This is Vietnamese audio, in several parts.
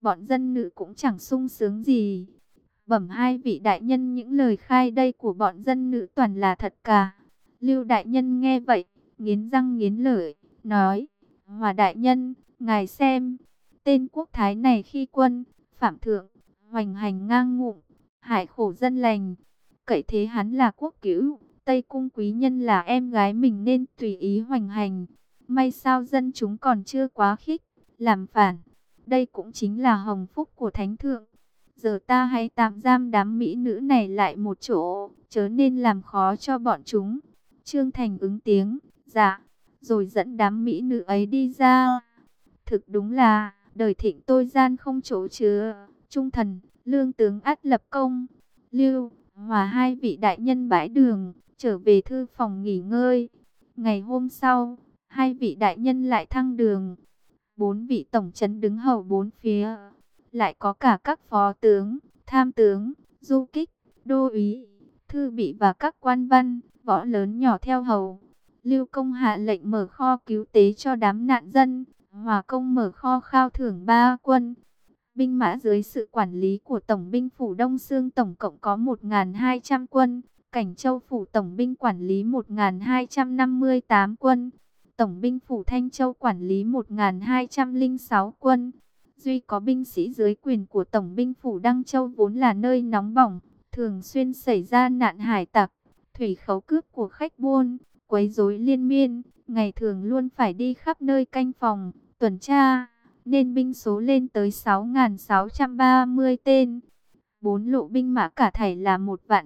bọn dân nữ cũng chẳng sung sướng gì. Bẩm hai vị đại nhân, những lời khai đây của bọn dân nữ toàn là thật cả. Lưu đại nhân nghe vậy, nghiến răng nghiến lợi, nói: Hòa đại nhân, ngài xem, tên quốc thái này khi quân, phạm thượng, hoành hành ngang ngụm, hại khổ dân lành. Cậy thế hắn là quốc cữu, Tây cung quý nhân là em gái mình nên tùy ý hoành hành. May sao dân chúng còn chưa quá khích, làm phản. Đây cũng chính là hồng phúc của thánh thượng. Giờ ta hãy tạm giam đám mỹ nữ này lại một chỗ, chớ nên làm khó cho bọn chúng. Trương Thành ứng tiếng, dạ, rồi dẫn đám mỹ nữ ấy đi ra. Thực đúng là, đời thịnh tôi gian không chỗ chứa, trung thần, lương tướng ắt lập công. Lưu, Hòa hai vị đại nhân bãi đường, trở về thư phòng nghỉ ngơi. Ngày hôm sau, hai vị đại nhân lại thăng đường. 4 vị tổng trấn đứng hầu bốn phía. Lại có cả các phó tướng, tham tướng, du kích, đô úy, thư bị và các quan văn, võ lớn nhỏ theo hầu. Lưu Công hạ lệnh mở kho cứu tế cho đám nạn dân. Hòa Công mở kho khao thưởng 3 quân. Binh mã dưới sự quản lý của Tổng binh phủ Đông Xương tổng cộng có 1.200 quân. Cảnh Châu phủ Tổng binh quản lý 1.258 quân. Tổng binh phủ Thanh Châu quản lý 1.206 quân. Duy có binh sĩ dưới quyền của Tổng binh phủ Đăng Châu vốn là nơi nóng bỏng, thường xuyên xảy ra nạn hải tặc, thủy khấu cướp của khách buôn, quấy rối liên miên, ngày thường luôn phải đi khắp nơi canh phòng, tuần tra, nên binh số lên tới 6.630 tên. 4 lộ binh mã cả thảy là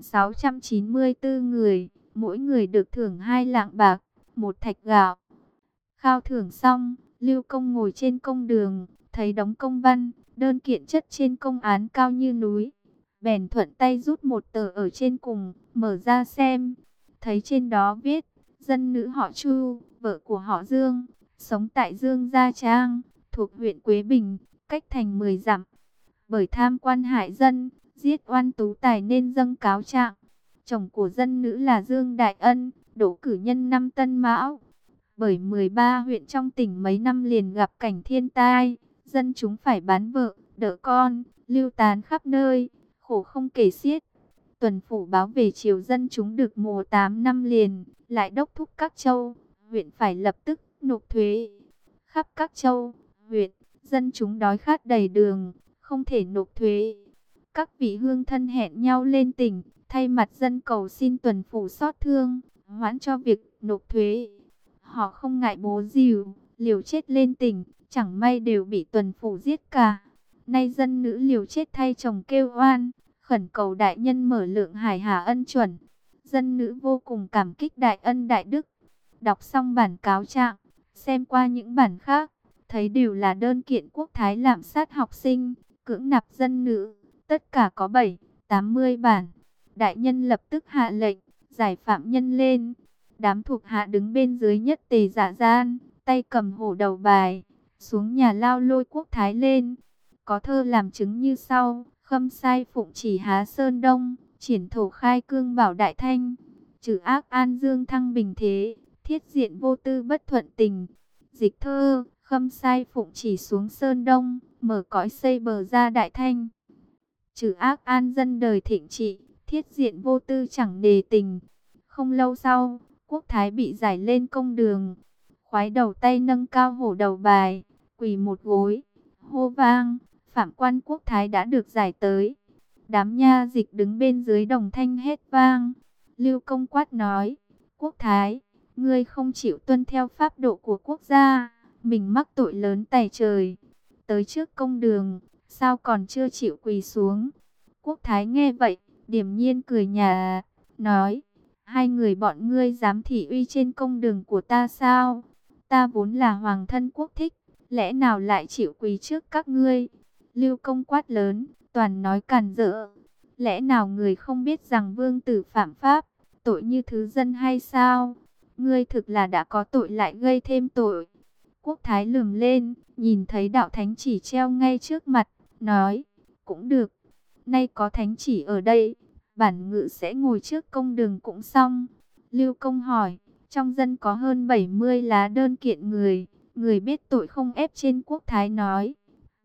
1.694 người, mỗi người được thưởng 2 lạng bạc, 1 thạch gạo. Khao thưởng xong, Lưu Công ngồi trên công đường, thấy đống công văn, đơn kiện chất trên công án cao như núi. Bèn thuận tay rút một tờ ở trên cùng, mở ra xem. Thấy trên đó viết, dân nữ họ Chu, vợ của họ Dương, sống tại Dương Gia Trang, thuộc huyện Quế Bình, cách thành 10 dặm. Bởi tham quan hại dân, giết oan tú tài nên dâng cáo trạng. Chồng của dân nữ là Dương Đại Ân, đỗ cử nhân năm Tân Mão. Bởi 13 huyện trong tỉnh mấy năm liền gặp cảnh thiên tai, dân chúng phải bán vợ, đỡ con, lưu tán khắp nơi, khổ không kể xiết. Tuần phủ báo về triều dân chúng được mùa 8 năm liền, lại đốc thúc các châu, huyện phải lập tức nộp thuế. Khắp các châu, huyện, dân chúng đói khát đầy đường, không thể nộp thuế. Các vị hương thân hẹn nhau lên tỉnh, thay mặt dân cầu xin tuần phủ xót thương, hoãn cho việc nộp thuế. Họ không ngại bố rìu, liều chết lên tỉnh, chẳng may đều bị tuần phủ giết cả. Nay dân nữ liều chết thay chồng kêu oan, khẩn cầu đại nhân mở lượng hải hà ân chuẩn. Dân nữ vô cùng cảm kích đại ân đại đức. Đọc xong bản cáo trạng, xem qua những bản khác, thấy đều là đơn kiện quốc thái lạm sát học sinh, cưỡng nạp dân nữ, tất cả có 7-80 bản. Đại nhân lập tức hạ lệnh, giải phạm nhân lên. Đám thuộc hạ đứng bên dưới nhất tề dạ gian, tay cầm hổ đầu bài, xuống nhà lao lôi quốc thái lên. Có thơ làm chứng như sau: Khâm sai phụng chỉ Há Sơn Đông, triển thổ khai cương bảo Đại Thanh. Trừ ác an dương thăng bình thế, thiết diện vô tư bất thuận tình. Dịch thơ: Khâm sai phụng chỉ xuống Sơn Đông, mở cõi xây bờ ra Đại Thanh. Trừ ác an dân đời thịnh trị, thiết diện vô tư chẳng nề tình. Không lâu sau, quốc thái bị giải lên công đường, khoái đầu tay nâng cao hổ đầu bài, quỳ một gối, hô vang: Phạm quan quốc thái đã được giải tới. Đám nha dịch đứng bên dưới đồng thanh hét vang. Lưu Công quát nói: Quốc thái, ngươi không chịu tuân theo pháp độ của quốc gia, mình mắc tội lớn tày trời. Tới trước công đường, sao còn chưa chịu quỳ xuống? Quốc thái nghe vậy, điềm nhiên cười nhạt, nói: Hai người bọn ngươi dám thị uy trên công đường của ta sao? Ta vốn là hoàng thân quốc thích, lẽ nào lại chịu quỳ trước các ngươi? Lưu Công quát lớn, toàn nói càn rỡ. Lẽ nào người không biết rằng vương tử phạm pháp, tội như thứ dân hay sao? Ngươi thực là đã có tội lại gây thêm tội. Quốc thái lườm lên, nhìn thấy đạo thánh chỉ treo ngay trước mặt, nói: Cũng được, nay có thánh chỉ ở đây, bản ngự sẽ ngồi trước công đường cũng xong. Lưu Công hỏi: Trong dân có hơn 70 lá đơn kiện người biết tội không ép trên quốc thái nói: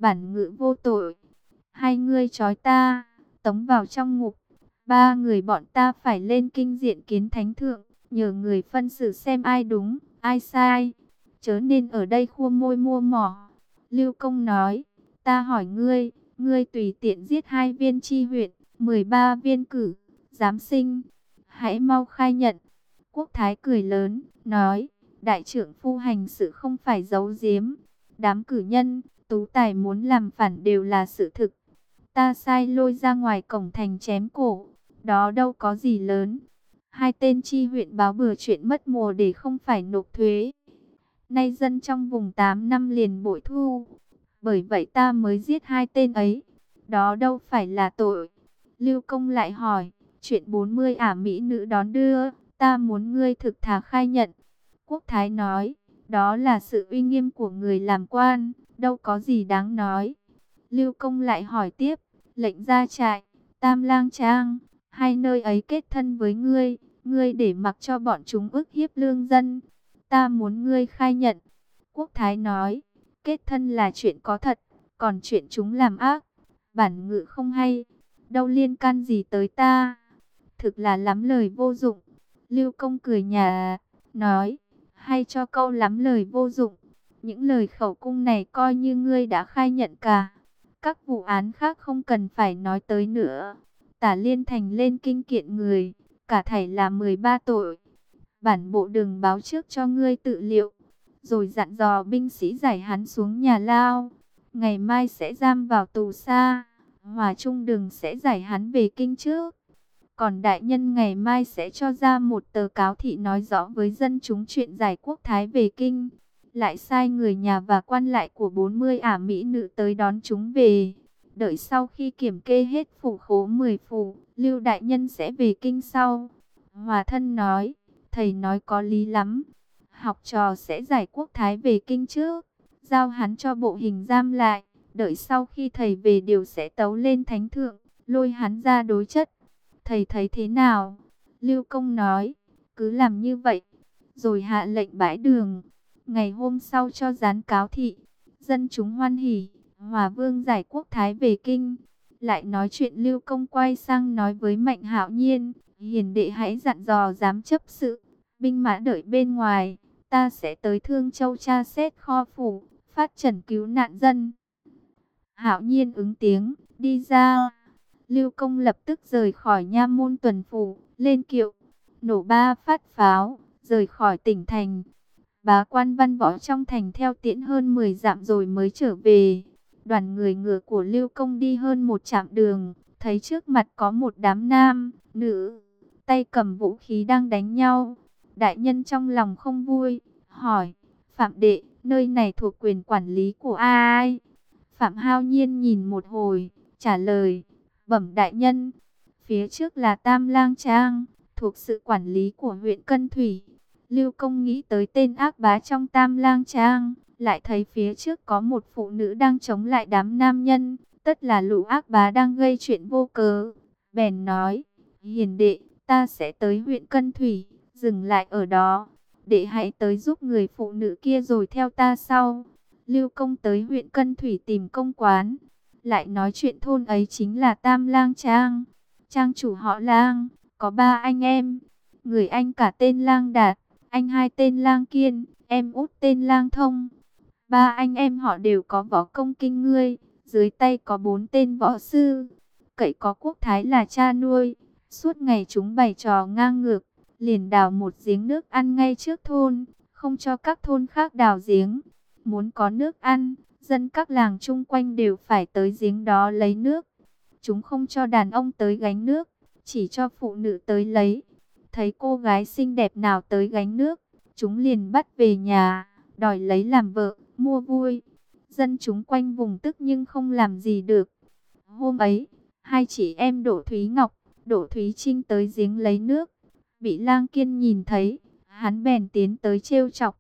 Bản ngự vô tội. Hai ngươi trói ta, tống vào trong ngục. Ba người bọn ta phải lên kinh diện kiến thánh thượng, nhờ người phân xử xem ai đúng, ai sai. Chớ nên ở đây khua môi mua mỏ. Lưu Công nói, ta hỏi ngươi, ngươi tùy tiện giết 2 viên tri huyện, 13 viên cử, giám sinh. Hãy mau khai nhận. Quốc Thái cười lớn, nói, đại trưởng phu hành sự không phải giấu giếm. Đám cử nhân, tú tài muốn làm phản đều là sự thực. Ta sai lôi ra ngoài cổng thành chém cổ, đó đâu có gì lớn. 2 tên tri huyện báo bừa chuyện mất mùa để không phải nộp thuế. Nay dân trong vùng 8 năm liền bội thu, bởi vậy ta mới giết 2 tên ấy. Đó đâu phải là tội. Lưu Công lại hỏi, chuyện 40 ả mỹ nữ đón đưa, ta muốn ngươi thực thà khai nhận. Quốc Thái nói, đó là sự uy nghiêm của người làm quan, đâu có gì đáng nói. Lưu Công lại hỏi tiếp, lệnh ra trại, Tam Lang Trang, 2 nơi ấy kết thân với ngươi, ngươi để mặc cho bọn chúng ức hiếp lương dân. Ta muốn ngươi khai nhận. Quốc Thái nói, kết thân là chuyện có thật, còn chuyện chúng làm ác, bản ngự không hay, đâu liên can gì tới ta. Thực là lắm lời vô dụng. Lưu Công cười nhạt, nói, hay cho câu lắm lời vô dụng. Những lời khẩu cung này coi như ngươi đã khai nhận cả. Các vụ án khác không cần phải nói tới nữa. Tả Liên Thành lên kinh kiện người, cả thảy là 13 tội. Bản bộ đừng báo trước cho ngươi tự liệu, rồi dặn dò binh sĩ giải hắn xuống nhà lao. Ngày mai sẽ giam vào tù xa, Hòa Trung đừng sẽ giải hắn về kinh trước. Còn đại nhân ngày mai sẽ cho ra một tờ cáo thị nói rõ với dân chúng chuyện giải Quốc Thái về kinh. Lại sai người nhà và quan lại của 40 ả mỹ nữ tới đón chúng về. Đợi sau khi kiểm kê hết phủ khố 10 phủ, Lưu đại nhân sẽ về kinh sau. Hòa thân nói, thầy nói có lý lắm. Học trò sẽ giải Quốc Thái về kinh trước, giao hắn cho bộ hình giam lại. Đợi sau khi thầy về đều sẽ tấu lên thánh thượng, lôi hắn ra đối chất. Thầy thấy thế nào? Lưu Công nói, cứ làm như vậy. Rồi hạ lệnh bãi đường. Ngày hôm sau cho dán cáo thị. Dân chúng hoan hỉ, Hòa Vương giải Quốc Thái về kinh. Lại nói chuyện Lưu Công quay sang nói với Mạnh Hạo Nhiên, hiền đệ hãy dặn dò giám chấp sự, binh mã đợi bên ngoài, ta sẽ tới Thương Châu tra xét kho phủ, phát trần cứu nạn dân. Hạo Nhiên ứng tiếng, đi ra. Lưu Công lập tức rời khỏi nha môn tuần phủ, lên kiệu, nổ 3 phát pháo, rời khỏi tỉnh thành. Bá quan văn võ trong thành theo tiễn hơn 10 dặm rồi mới trở về. Đoàn người ngựa của Lưu Công đi hơn 1 dặm đường, thấy trước mặt có một đám nam, nữ, tay cầm vũ khí đang đánh nhau. Đại nhân trong lòng không vui, hỏi, Phạm đệ, nơi này thuộc quyền quản lý của ai? Phạm Hao Nhiên nhìn một hồi, trả lời, bẩm đại nhân, phía trước là Tam Lang Trang, thuộc sự quản lý của huyện Cân Thủy. Lưu Công nghĩ tới tên ác bá trong Tam Lang Trang, lại thấy phía trước có một phụ nữ đang chống lại đám nam nhân, tất là lũ ác bá đang gây chuyện vô cớ. Bèn nói, hiền đệ, ta sẽ tới huyện Cân Thủy, dừng lại ở đó. Đệ hãy tới giúp người phụ nữ kia rồi theo ta sau. Lưu Công tới huyện Cân Thủy tìm công quán, lại nói chuyện thôn ấy chính là Tam Lang Trang. Trang chủ họ Lang, có 3 anh em. Người anh cả tên Lang Đạt, anh hai tên Lang Kiên, em út tên Lang Thông. 3 anh em họ đều có võ công kinh ngươi, dưới tay có 4 tên võ sư. Cậy có Quốc Thái là cha nuôi, suốt ngày chúng bày trò ngang ngược, liền đào một giếng nước ăn ngay trước thôn, không cho các thôn khác đào giếng. Muốn có nước ăn, dân các làng chung quanh đều phải tới giếng đó lấy nước. Chúng không cho đàn ông tới gánh nước, chỉ cho phụ nữ tới lấy. Thấy cô gái xinh đẹp nào tới gánh nước, chúng liền bắt về nhà, đòi lấy làm vợ, mua vui. Dân chúng quanh vùng tức nhưng không làm gì được. Hôm ấy, 2 chị em Đỗ Thúy Ngọc, Đỗ Thúy Trinh tới giếng lấy nước. Bị Lang Kiên nhìn thấy, hắn bèn tiến tới trêu chọc.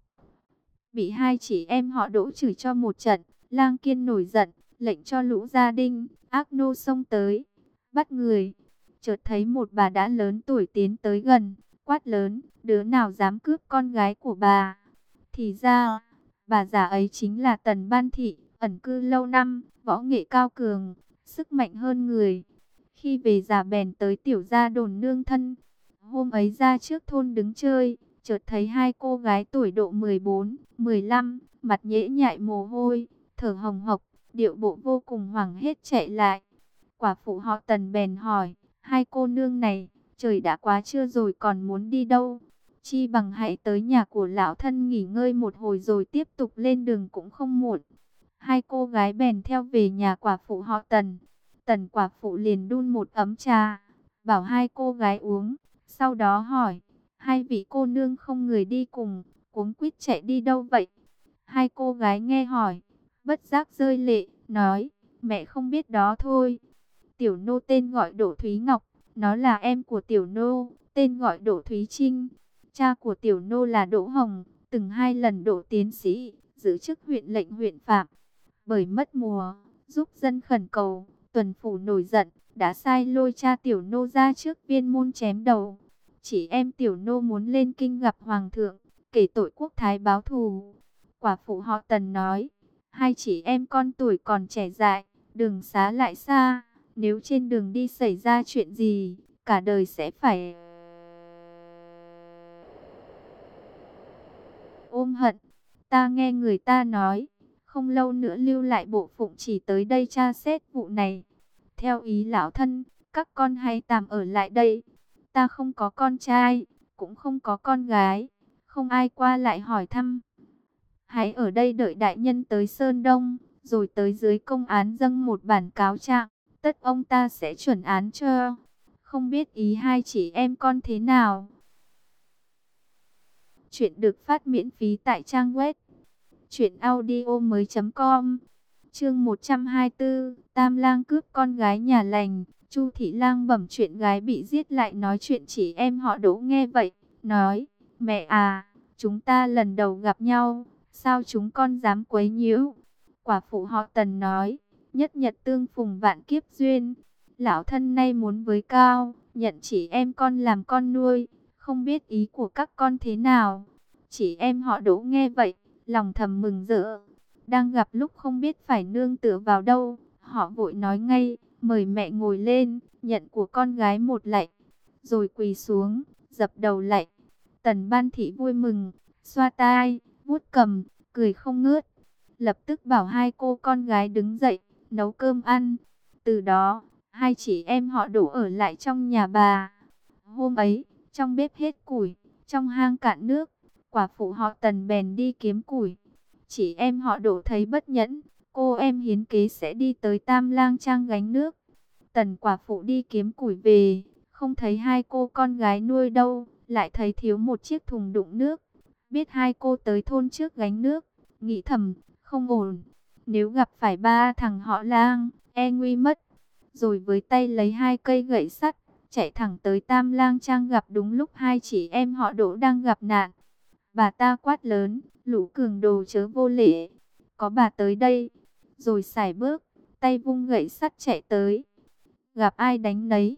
Bị 2 chị em họ Đỗ chửi cho một trận, Lang Kiên nổi giận, lệnh cho lũ gia đình, ác nô xông tới, bắt người. Chợt thấy một bà đã lớn tuổi tiến tới gần, quát lớn, đứa nào dám cướp con gái của bà. Thì ra, bà già ấy chính là Tần Ban Thị, ẩn cư lâu năm, võ nghệ cao cường, sức mạnh hơn người. Khi về già bèn tới tiểu gia đồn nương thân. Hôm ấy ra trước thôn đứng chơi, chợt thấy hai cô gái tuổi độ 14, 15, mặt nhễ nhại mồ hôi, thở hồng hộc, điệu bộ vô cùng hoảng hét chạy lại. Quả phụ họ Tần bèn hỏi, hai cô nương này, trời đã quá trưa rồi còn muốn đi đâu? Chi bằng hãy tới nhà của lão thân nghỉ ngơi một hồi rồi tiếp tục lên đường cũng không muộn. Hai cô gái bèn theo về nhà quả phụ họ Tần. Tần quả phụ liền đun một ấm trà, bảo hai cô gái uống. Sau đó hỏi, hai vị cô nương không người đi cùng, cuống quýt chạy đi đâu vậy? Hai cô gái nghe hỏi, bất giác rơi lệ, nói, mẹ không biết đó thôi. Tiểu nô tên gọi Đỗ Thúy Ngọc, nó là em của tiểu nô, tên gọi Đỗ Thúy Trinh. Cha của tiểu nô là Đỗ Hồng, từng 2 lần đỗ tiến sĩ, giữ chức huyện lệnh huyện Phạm. Bởi mất mùa, giúp dân khẩn cầu, tuần phủ nổi giận, đã sai lôi cha tiểu nô ra trước viên môn chém đầu. Chỉ em tiểu nô muốn lên kinh gặp hoàng thượng, kể tội quốc thái báo thù. Quả phụ họ Tần nói, hai chị em con tuổi còn trẻ dại, đường xá lại xa, nếu trên đường đi xảy ra chuyện gì, cả đời sẽ phải ôm hận. Ta nghe người ta nói, không lâu nữa lưu lại bộ phụng chỉ tới đây tra xét vụ này. Theo ý lão thân, các con hãy tạm ở lại đây. Ta không có con trai, cũng không có con gái, không ai qua lại hỏi thăm. Hãy ở đây đợi đại nhân tới Sơn Đông, rồi tới dưới công án dâng một bản cáo trạng, tất ông ta sẽ chuẩn án cho. Không biết ý hai chị em con thế nào? Chuyện được phát miễn phí tại trang web truyệnaudiomoi.com. Chương 124, Tam lang cướp con gái nhà lành. Chu thị lang bẩm chuyện gái bị giết lại nói chuyện chị em họ Đỗ nghe vậy, nói: "Mẹ à, chúng ta lần đầu gặp nhau, sao chúng con dám quấy nhiễu?" Quả phụ họ Tần nói: "Nhất nhật tương phùng vạn kiếp duyên, lão thân nay muốn với cao, nhận chị em con làm con nuôi, không biết ý của các con thế nào." Chị em họ Đỗ nghe vậy, lòng thầm mừng rỡ. Đang gặp lúc không biết phải nương tựa vào đâu, họ vội nói ngay: "Mời mẹ ngồi lên, nhận của con gái một lạy." Rồi quỳ xuống, dập đầu lạy. Tần Ban Thị vui mừng, xoa tai, vuốt cầm, cười không ngớt. Lập tức bảo hai cô con gái đứng dậy, nấu cơm ăn. Từ đó, hai chị em họ Đỗ ở lại trong nhà bà. Hôm ấy, trong bếp hết củi, trong hang cạn nước, quả phụ họ Tần bèn đi kiếm củi. Chị em họ Đỗ thấy bất nhẫn, cô em hiến kế sẽ đi tới Tam Lang Trang gánh nước. Tần quả phụ đi kiếm củi về, không thấy hai cô con gái nuôi đâu, lại thấy thiếu một chiếc thùng đựng nước. Biết hai cô tới thôn trước gánh nước, nghĩ thầm, không ổn. Nếu gặp phải ba thằng họ Lang, e nguy mất. Rồi với tay lấy hai cây gậy sắt, chạy thẳng tới Tam Lang Trang gặp đúng lúc hai chị em họ Đỗ đang gặp nạn. Bà ta quát lớn: "Lũ cường đồ chớ vô lễ, có bà tới đây." Rồi sải bước, tay vung gậy sắt chạy tới. Gặp ai đánh nấy.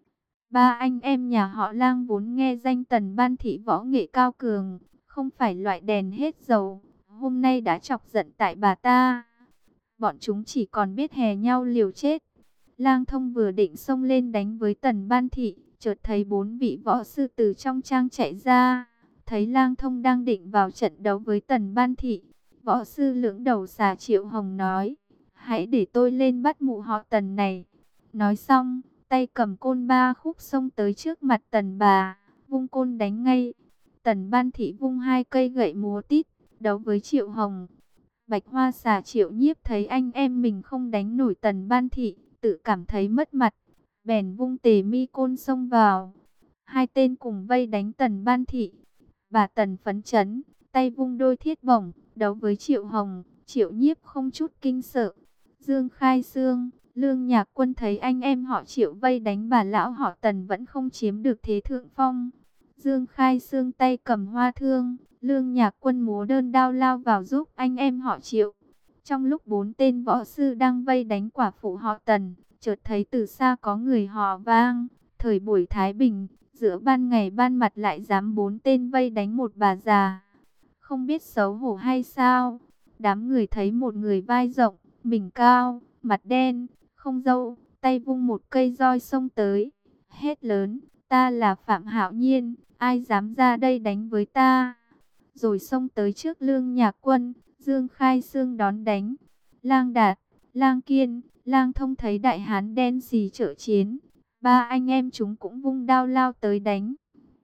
Ba anh em nhà họ Lang vốn nghe danh Tần Ban Thị võ nghệ cao cường, không phải loại đèn hết dầu, hôm nay đã chọc giận tại bà ta. Bọn chúng chỉ còn biết hè nhau liều chết. Lang Thông vừa định xông lên đánh với Tần Ban Thị, chợt thấy 4 vị võ sư từ trong trang chạy ra. Thấy Lang Thông đang định vào trận đấu với Tần Ban Thị, võ sư lưỡng đầu xà Triệu Hồng nói: "Hãy để tôi lên bắt mụ họ Tần này." Nói xong, tay cầm côn ba khúc xông tới trước mặt Tần bà, vung côn đánh ngay. Tần Ban Thị vung hai cây gậy múa tít, đấu với Triệu Hồng. Bạch Hoa xà Triệu Nhiếp thấy anh em mình không đánh nổi Tần Ban Thị, tự cảm thấy mất mặt, bèn vung tề mi côn xông vào. Hai tên cùng vây đánh Tần Ban Thị. Bà Tần phấn chấn, tay vung đôi thiết bổng, đấu với Triệu Hồng. Triệu Nhiếp không chút kinh sợ. Dương Khai Xương, Lương Nhạc Quân thấy anh em họ Triệu vây đánh bà lão họ Tần vẫn không chiếm được thế thượng phong. Dương Khai Xương tay cầm hoa thương, Lương Nhạc Quân múa đơn đao lao vào giúp anh em họ Triệu. Trong lúc 4 tên võ sư đang vây đánh quả phụ họ Tần, chợt thấy từ xa có người hò vang: "Thời buổi Thái Bình, giữa ban ngày ban mặt lại dám 4 tên vây đánh một bà già, không biết xấu hổ hay sao?" Đám người thấy một người vai rộng, mình cao, mặt đen, không râu, tay vung một cây roi xông tới, hét lớn, ta là Phạm Hạo Nhiên, ai dám ra đây đánh với ta? Rồi xông tới trước Lương Nhạc Quân, Dương Khai Xương đón đánh. Lang Đạt, Lang Kiên, Lang Thông thấy đại hán đen xì trợ chiến, ba anh em chúng cũng vung đao lao tới đánh.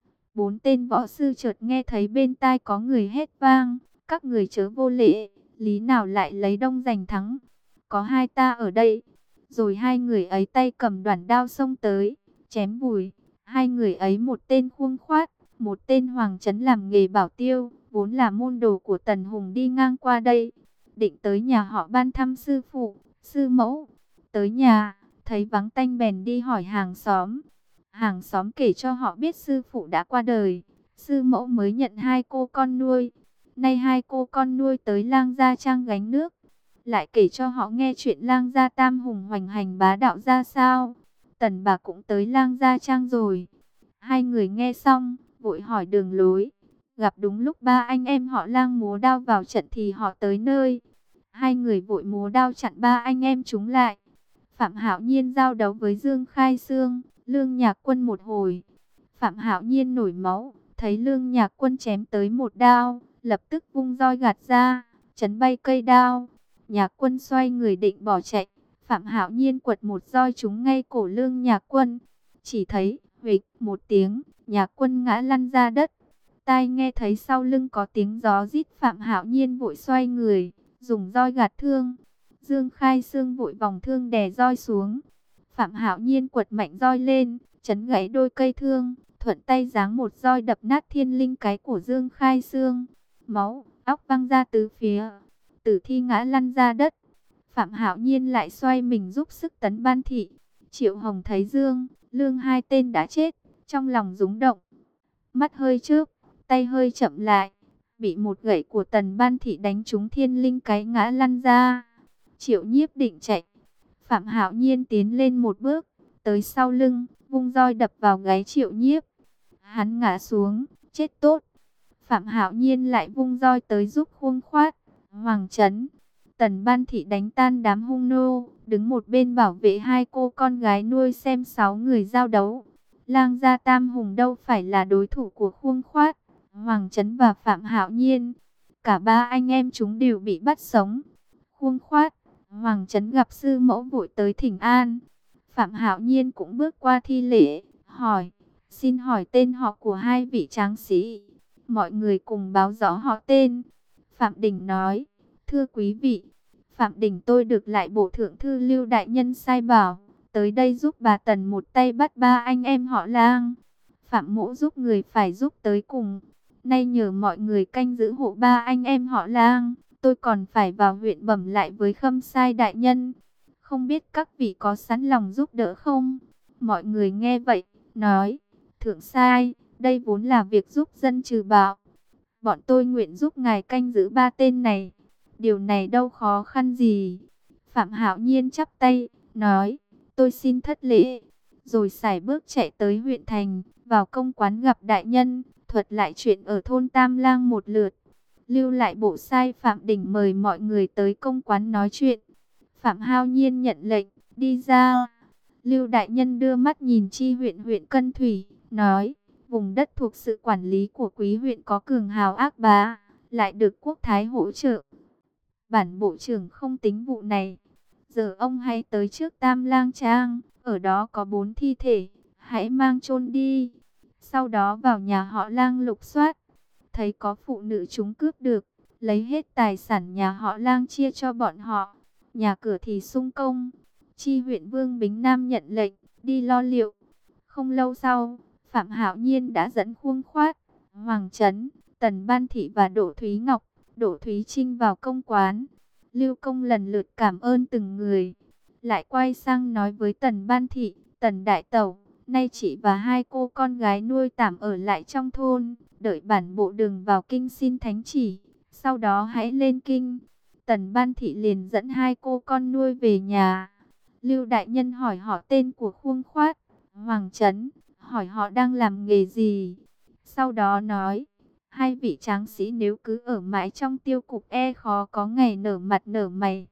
Bốn tên võ sư chợt nghe thấy bên tai có người hét vang, các người chớ vô lễ, lý nào lại lấy đông giành thắng, có hai ta ở đây. Rồi hai người ấy tay cầm đoản đao xông tới, chém vùi. Hai người ấy một tên Khuông Khoát, một tên Hoàng Chấn làm nghề bảo tiêu, vốn là môn đồ của Tần Hùng đi ngang qua đây, định tới nhà họ Ban thăm sư phụ, sư mẫu. Tới nhà, thấy vắng tanh bèn đi hỏi hàng xóm. Hàng xóm kể cho họ biết sư phụ đã qua đời, sư mẫu mới nhận hai cô con nuôi. Nay hai cô con nuôi tới Lang Gia Trang gánh nước, lại kể cho họ nghe chuyện Lang Gia Tam Hùng hoành hành bá đạo ra sao. Tần bà cũng tới Lang Gia Trang rồi. Hai người nghe xong, vội hỏi đường lối. Gặp đúng lúc ba anh em họ Lang múa đao vào trận thì họ tới nơi. Hai người vội múa đao chặn ba anh em chúng lại. Phạm Hạo Nhiên giao đấu với Dương Khai Xương, Lương Nhạc Quân một hồi. Phạm Hạo Nhiên nổi máu, thấy Lương Nhạc Quân chém tới một đao, lập tức vung roi gạt ra, chấn bay cây đao. Nhạc Quân xoay người định bỏ chạy, Phạm Hạo Nhiên quật một roi trúng ngay cổ Lương Nhạc Quân. Chỉ thấy, huỵch một tiếng, Nhạc Quân ngã lăn ra đất. Tai nghe thấy sau lưng có tiếng gió rít, Phạm Hạo Nhiên vội xoay người, dùng roi gạt thương. Dương Khai Xương vội vòng thương đè roi xuống. Phạm Hạo Nhiên quật mạnh roi lên, chấn gãy đôi cây thương, thuận tay giáng một roi đập nát thiên linh cái của Dương Khai Xương. Máu, óc văng ra tứ phía, tử thi ngã lăn ra đất. Phạm Hạo Nhiên lại xoay mình giúp sức tấn Ban Thị. Triệu Hồng thấy Dương, Lương hai tên đã chết, trong lòng rúng động. Mắt hơi chớp, tay hơi chậm lại, bị một gậy của Tần Ban Thị đánh trúng thiên linh cái ngã lăn ra. Triệu Nhiếp định chạy, Phạm Hạo Nhiên tiến lên một bước, tới sau lưng, vung roi đập vào gáy Triệu Nhiếp. Hắn ngã xuống, chết tốt. Phạm Hạo Nhiên lại vung roi tới giúp Khuông Khoát, Hoàng Chấn. Tần Ban Thị đánh tan đám hung nô, đứng một bên bảo vệ hai cô con gái nuôi xem 6 người giao đấu. Lang Gia Tam Hùng đâu phải là đối thủ của Khuông Khoát, Hoàng Chấn và Phạm Hạo Nhiên. Cả ba anh em chúng đều bị bắt sống. Khuông Khoát, Hoàng Chấn gặp sư mẫu vội tới thỉnh an. Phạm Hạo Nhiên cũng bước qua thi lễ, hỏi, xin hỏi tên họ của hai vị tráng sĩ. Mọi người cùng báo rõ họ tên. Phạm Đình nói, thưa quý vị, Phạm Đình tôi được lại bộ thượng thư Lưu đại nhân sai bảo, tới đây giúp bà Tần một tay bắt ba anh em họ Lang. Phạm mỗ giúp người phải giúp tới cùng. Nay nhờ mọi người canh giữ hộ ba anh em họ Lang, tôi còn phải vào huyện bẩm lại với Khâm Sai đại nhân. Không biết các vị có sẵn lòng giúp đỡ không? Mọi người nghe vậy, nói, thượng sai, đây vốn là việc giúp dân trừ bạo. Bọn tôi nguyện giúp ngài canh giữ ba tên này. Điều này đâu khó khăn gì. Phạm Hạo Nhiên chắp tay, nói, tôi xin thất lễ. Rồi sải bước chạy tới huyện thành, vào công quán gặp đại nhân, thuật lại chuyện ở thôn Tam Lang một lượt. Lưu lại bộ sai Phạm Đình mời mọi người tới công quán nói chuyện. Phạm Hạo Nhiên nhận lệnh, đi ra. Lưu đại nhân đưa mắt nhìn chi huyện huyện Cân Thủy, nói, vùng đất thuộc sự quản lý của quý huyện có cường hào ác bá, lại được quốc thái hỗ trợ. Bản bộ trưởng không tính vụ này. Giờ ông hãy tới trước Tam Lang Trang, ở đó có 4 thi thể, hãy mang chôn đi. Sau đó vào nhà họ Lang lục soát, thấy có phụ nữ chúng cướp được, lấy hết tài sản nhà họ Lang chia cho bọn họ, nhà cửa thì sung công. Chi huyện Vương Bính Nam nhận lệnh, đi lo liệu. Không lâu sau, Phạm Hạo Nhiên đã dẫn Khuông Khoát, Hoàng Chấn, Tần Ban Thị và Đỗ Thúy Ngọc, Đỗ Thúy Trinh vào công quán. Lưu Công lần lượt cảm ơn từng người, lại quay sang nói với Tần Ban Thị, Tần Đại Tẩu, nay chị và hai cô con gái nuôi tạm ở lại trong thôn, đợi bản bộ đường vào kinh xin thánh chỉ, sau đó hãy lên kinh. Tần Ban Thị liền dẫn hai cô con nuôi về nhà. Lưu đại nhân hỏi họ tên của Khuông Khoát, Hoàng Chấn, hỏi họ đang làm nghề gì. Sau đó nói, hai vị tráng sĩ nếu cứ ở mãi trong tiêu cục khó có ngày nở mặt nở mày.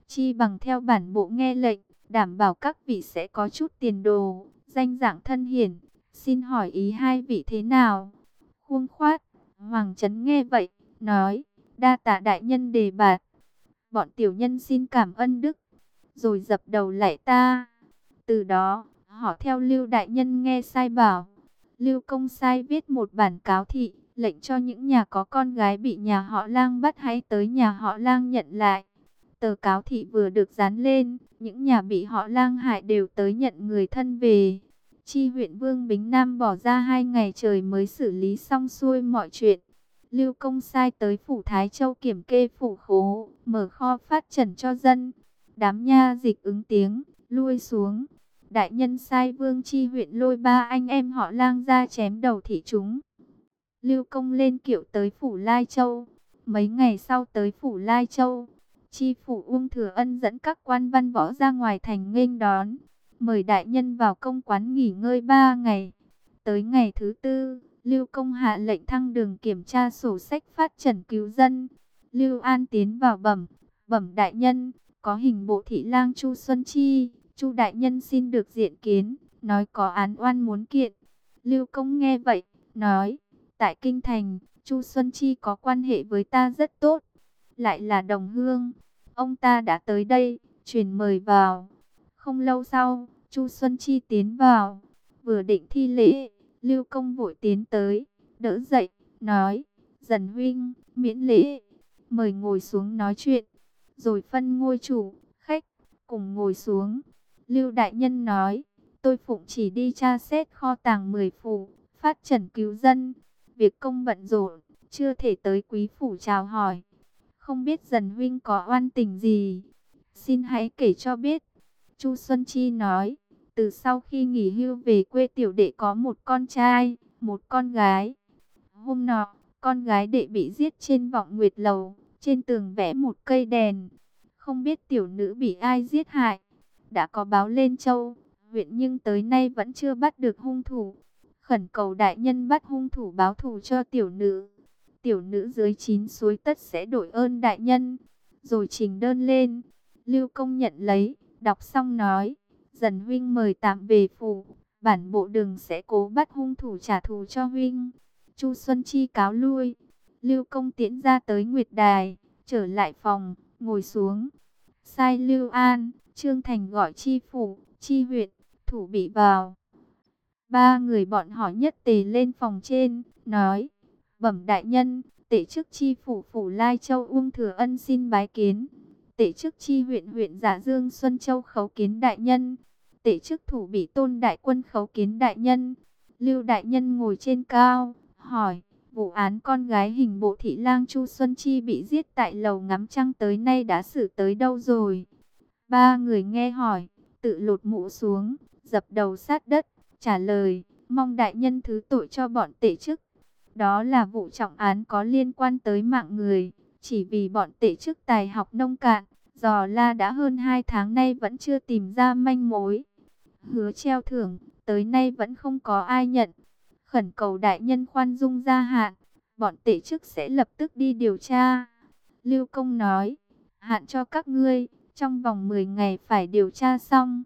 Chi bằng theo bản bộ nghe lệnh, đảm bảo các vị sẽ có chút tiền đồ, danh dạng thân hiển. Xin hỏi ý hai vị thế nào? Khuông khoát, Hoàng Trấn nghe vậy, nói, đa tạ đại nhân đề bạt. Bọn tiểu nhân xin cảm ơn đức, rồi dập đầu lạy ta. Từ đó, họ theo Lưu đại nhân nghe sai bảo. Lưu Công sai viết một bản cáo thị, lệnh cho những nhà có con gái bị nhà họ Lang bắt hãy tới nhà họ Lang nhận lại. Tờ cáo thị vừa được dán lên, những nhà bị họ Lang hại đều tới nhận người thân về. Chi huyện Vương Bính Nam bỏ ra 2 ngày trời mới xử lý xong xuôi mọi chuyện. Lưu Công sai tới phủ Thái Châu kiểm kê phủ khố, mở kho phát trần cho dân. Đám nha dịch ứng tiếng, lui xuống. Đại nhân sai Vương Chi huyện lôi 3 anh em họ Lang ra chém đầu thị chúng. Lưu Công lên kiệu tới phủ Lai Châu. Mấy ngày sau tới phủ Lai Châu, Chi phủ Uông Thừa Ân dẫn các quan văn võ ra ngoài thành nghênh đón, mời đại nhân vào công quán nghỉ ngơi 3 ngày. Tới ngày thứ 4, Lưu Công hạ lệnh thăng đường kiểm tra sổ sách phát trần cứu dân. Lưu An tiến vào bẩm đại nhân, có hình bộ thị lang Chu Xuân Chi, Chu đại nhân xin được diện kiến, nói có án oan muốn kiện. Lưu Công nghe vậy, nói, tại kinh thành, Chu Xuân Chi có quan hệ với ta rất tốt, lại là đồng hương. Ông ta đã tới đây, truyền mời vào. Không lâu sau, Chu Xuân Chi tiến vào, vừa định thi lễ, Lưu Công vội tiến tới, đỡ dậy, nói, Dần huynh, miễn lễ, mời ngồi xuống nói chuyện. Rồi phân ngôi chủ, khách, cùng ngồi xuống. Lưu đại nhân nói, tôi phụng chỉ đi tra xét kho tàng 10 phủ, phát trần cứu dân. Việc công bận rộn, chưa thể tới quý phủ chào hỏi. Không biết Dần huynh có oan tình gì, xin hãy kể cho biết. Chu Xuân Chi nói, từ sau khi nghỉ hưu về quê tiểu đệ có một con trai, một con gái. Hôm nọ, con gái đệ bị giết trên Vọng Nguyệt Lầu, trên tường vẽ một cây đèn. Không biết tiểu nữ bị ai giết hại. Đã có báo lên Châu huyện nhưng tới nay vẫn chưa bắt được hung thủ. Khẩn cầu đại nhân bắt hung thủ báo thù cho tiểu nữ. Tiểu nữ dưới 9 suối tất sẽ đổi ơn đại nhân. Rồi trình đơn lên. Lưu Công nhận lấy, đọc xong nói, Dần huynh mời tạm về phủ, bản bộ đường sẽ cố bắt hung thủ trả thù cho huynh. Chu Xuân Chi cáo lui. Lưu Công tiễn ra tới Nguyệt Đài, trở lại phòng, ngồi xuống. Sai Lưu An, Trương Thành gọi Chi phủ, Chi huyện, thủ bị vào. 3 người bọn họ nhất tề lên phòng trên, nói, bẩm đại nhân, tể chức Chi phủ phủ Lai Châu Uông Thừa Ân xin bái kiến. Tể chức Chi huyện huyện Dạ Dương Xuân Châu khấu kiến đại nhân. Tể chức thủ bị Tôn đại quân khấu kiến đại nhân. Lưu đại nhân ngồi trên cao, hỏi, vụ án con gái hình bộ thị lang Chu Xuân Chi bị giết tại lầu ngắm trăng tới nay đã xử tới đâu rồi? 3 người nghe hỏi, tự lột mũ xuống, dập đầu sát đất, trả lời, mong đại nhân thứ tội cho bọn tể chức. Đó là vụ trọng án có liên quan tới mạng người, chỉ vì bọn tể chức tài học nông cạn, dò la đã hơn 2 tháng nay vẫn chưa tìm ra manh mối. Hứa treo thưởng, tới nay vẫn không có ai nhận. Khẩn cầu đại nhân khoan dung gia hạn, bọn tể chức sẽ lập tức đi điều tra. Lưu Công nói, hạn cho các ngươi, trong vòng 10 ngày phải điều tra xong.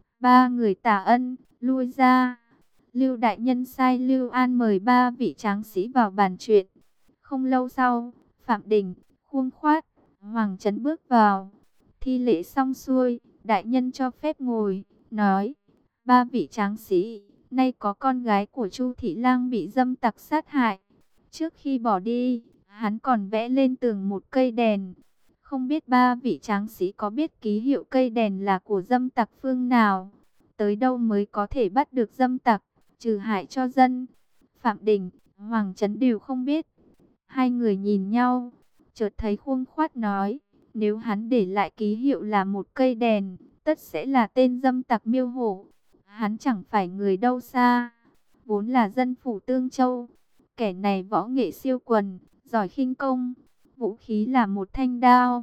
3 người tạ ân, lui ra. Lưu đại nhân sai Lưu An mời 3 vị tráng sĩ vào bàn chuyện. Không lâu sau, Phạm Đình, Khuông Khoát, Hoàng Trấn bước vào. Thi lễ xong xuôi, đại nhân cho phép ngồi, nói, 3 vị tráng sĩ, nay có con gái của Chu Thị Lang bị dâm tặc sát hại. Trước khi bỏ đi, hắn còn vẽ lên tường một cây đèn. Không biết 3 vị tráng sĩ có biết ký hiệu cây đèn là của dâm tặc phương nào? Tới đâu mới có thể bắt được dâm tặc, trừ hại cho dân? Phạm Đình, Hoàng Trấn đều không biết. Hai người nhìn nhau, chợt thấy Khuông Khoát nói, nếu hắn để lại ký hiệu là một cây đèn, tất sẽ là tên dâm tặc Miêu Hổ. Hắn chẳng phải người đâu xa, vốn là dân phủ Tương Châu. Kẻ này võ nghệ siêu quần, giỏi khinh công, vũ khí là một thanh đao.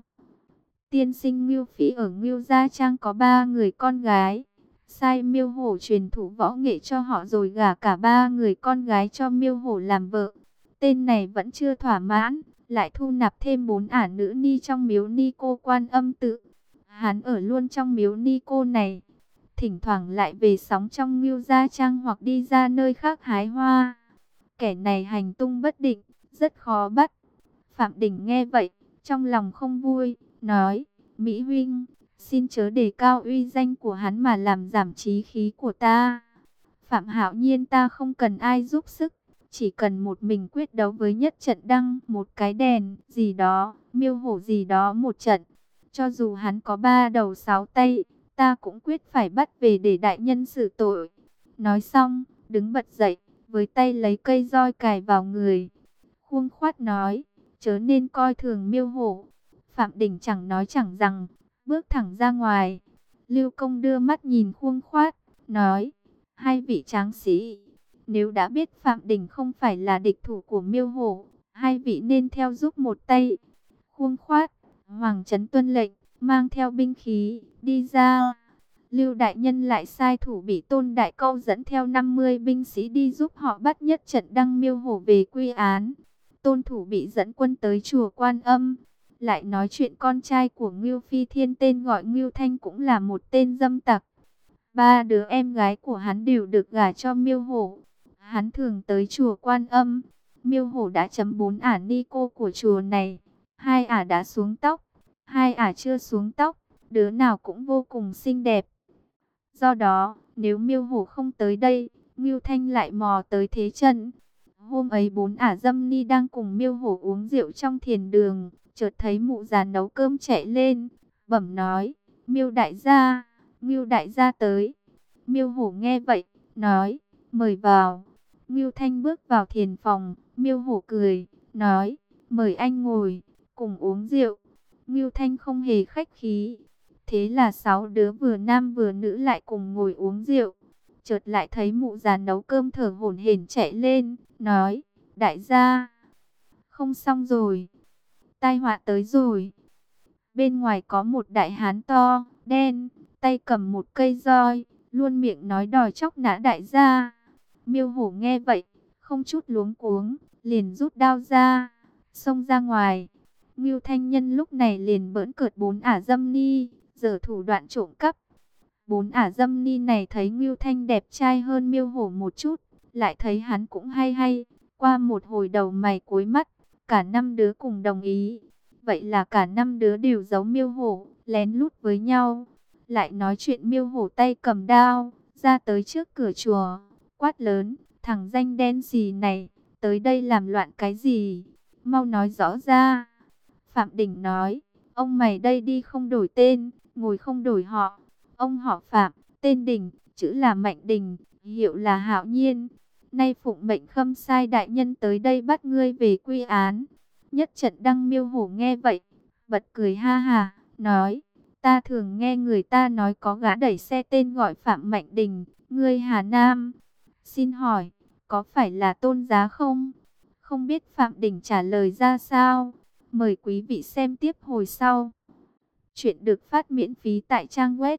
Tiên sinh Ngưu Phỉ ở Ngưu Gia Trang có 3 người con gái, sai Miêu Hổ truyền thụ võ nghệ cho họ rồi gả cả 3 người con gái cho Miêu Hổ làm vợ. Tên này vẫn chưa thỏa mãn, lại thu nạp thêm 4 ả nữ ni trong miếu ni cô Quan Âm tự. Hắn ở luôn trong miếu ni cô này, thỉnh thoảng lại về sóng trong Ngưu Gia Trang hoặc đi ra nơi khác hái hoa. Kẻ này hành tung bất định, rất khó bắt. Phạm Đình nghe vậy, trong lòng không vui, nói, Mỹ huynh, xin chớ đề cao uy danh của hắn mà làm giảm chí khí của ta. Phạm Hạo Nhiên ta không cần ai giúp sức, chỉ cần một mình quyết đấu với Nhất Trận Đăng, một cái đèn gì đó, miêu hổ gì đó một trận. Cho dù hắn có 3 đầu 6 tay, ta cũng quyết phải bắt về để đại nhân xử tội. Nói xong, đứng bật dậy, với tay lấy cây roi cài vào người. Khuông Khoát nói, chớ nên coi thường miêu hổ. Phạm Đình chẳng nói chẳng rằng, bước thẳng ra ngoài. Lưu Công đưa mắt nhìn Khuông Khoát, nói, hai vị tráng sĩ, nếu đã biết Phạm Đình không phải là địch thủ của miêu hổ, hai vị nên theo giúp một tay. Khuông Khoát, Hoàng Trấn tuân lệnh, mang theo binh khí, đi ra. Lưu đại nhân lại sai thủ bị Tôn Đại Câu dẫn theo 50 binh sĩ đi giúp họ bắt Nhất Trận Đăng miêu hổ về quy án. Tôn thủ bị dẫn quân tới chùa Quan Âm, lại nói chuyện con trai của Ngưu Phi Thiên tên gọi Ngưu Thanh cũng là một tên dâm tặc. 3 đứa em gái của hắn đều được gả cho miêu hổ. Hắn thường tới chùa Quan Âm. Miêu hổ đã chấm 4 ả ni cô của chùa này. 2 ả đã xuống tóc, 2 ả chưa xuống tóc, đứa nào cũng vô cùng xinh đẹp. Do đó, nếu miêu hổ không tới đây, Ngưu Thanh lại mò tới thế trận. Hôm ấy 4 ả dâm ni đang cùng miêu hổ uống rượu trong thiền đường, chợt thấy mụ già nấu cơm chạy lên, bẩm nói, miêu đại gia, Ngưu đại gia tới. Miêu hổ nghe vậy, nói, mời vào. Ngưu Thanh bước vào thiền phòng, miêu hổ cười, nói, mời anh ngồi, cùng uống rượu. Ngưu Thanh không hề khách khí. Thế là 6 đứa vừa nam vừa nữ lại cùng ngồi uống rượu. Chợt lại thấy mụ già nấu cơm thở hổn hển chạy lên, nói, đại gia, không xong rồi, tai họa tới rồi. Bên ngoài có một đại hán to, đen, tay cầm một cây roi, luôn miệng nói đòi chóc nã đại gia. Miêu hổ nghe vậy, không chút luống cuống, liền rút đao ra, xông ra ngoài. Ngưu Thanh Nhân lúc này liền bỡn cợt 4 ả dâm ni, giở thủ đoạn trộm cắp. 4 ả dâm ni này thấy Ngưu Thanh đẹp trai hơn miêu hổ một chút, lại thấy hắn cũng hay hay. Qua một hồi đầu mày cuối mắt, cả 5 đứa cùng đồng ý. Vậy là cả 5 đứa đều giấu miêu hổ, lén lút với nhau. Lại nói chuyện miêu hổ tay cầm đao, ra tới trước cửa chùa, quát lớn, thằng danh đen xì này, tới đây làm loạn cái gì? Mau nói rõ ra. Phạm Đình nói, ông mày đây đi không đổi tên, ngồi không đổi họ. Ông họ Phạm, tên Đình, chữ là Mạnh Đình, hiệu là Hạo Nhiên. Nay phụng mệnh Khâm sai đại nhân tới đây bắt ngươi về quy án. Nhất Trận Đăng miêu hổ nghe vậy, bật cười ha hà, nói, ta thường nghe người ta nói có gã đẩy xe tên gọi Phạm Mạnh Đình, ngươi Hà Nam. Xin hỏi, có phải là Tôn Giá không? Không biết Phạm Đình trả lời ra sao? Mời quý vị xem tiếp hồi sau. Chuyện được phát miễn phí tại trang web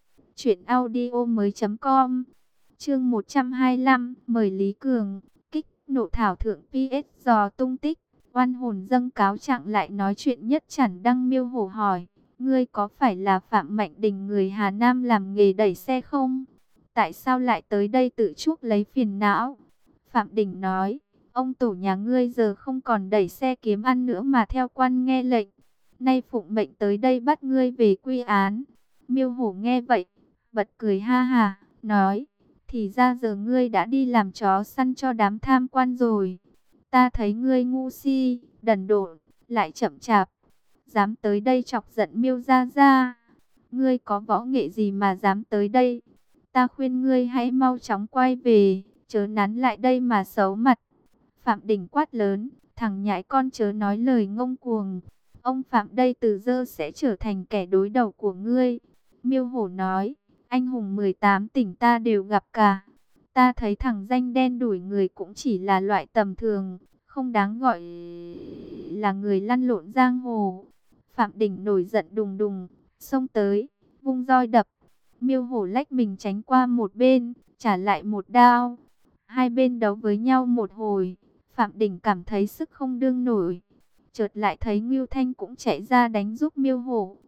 truyệnaudiomoi.com. Chương 125, mời Lý Cường, kích nộ thảo thượng PS dò tung tích. Oan hồn dâng cáo trạng lại nói chuyện Nhất Trận Đăng miêu hổ hỏi, ngươi có phải là Phạm Mạnh Đình người Hà Nam làm nghề đẩy xe không? Tại sao lại tới đây tự chuốc lấy phiền não? Phạm Đình nói, ông tổ nhà ngươi giờ không còn đẩy xe kiếm ăn nữa mà theo quan nghe lệnh. Nay phụng mệnh tới đây bắt ngươi về quy án. Miêu hổ nghe vậy, bật cười ha hà, nói, thì ra giờ ngươi đã đi làm chó săn cho đám tham quan rồi. Ta thấy ngươi ngu si, đần độn, lại chậm chạp, dám tới đây chọc giận miêu gia gia. Ngươi có võ nghệ gì mà dám tới đây? Ta khuyên ngươi hãy mau chóng quay về, chớ nán lại đây mà xấu mặt. Phạm Đình quát lớn, thằng nhãi con chớ nói lời ngông cuồng. Ông Phạm đây từ giờ sẽ trở thành kẻ đối đầu của ngươi. Miêu hổ nói, anh hùng 18 tỉnh ta đều gặp cả. Ta thấy thằng danh đen đuổi người cũng chỉ là loại tầm thường, không đáng gọi là người lăn lộn giang hồ. Phạm Đình nổi giận đùng đùng, xông tới, vung roi đập. Miêu hổ lách mình tránh qua một bên, trả lại một đao. Hai bên đấu với nhau một hồi, Phạm Đình cảm thấy sức không đương nổi. Chợt lại thấy Ngưu Thanh cũng chạy ra đánh giúp miêu hổ,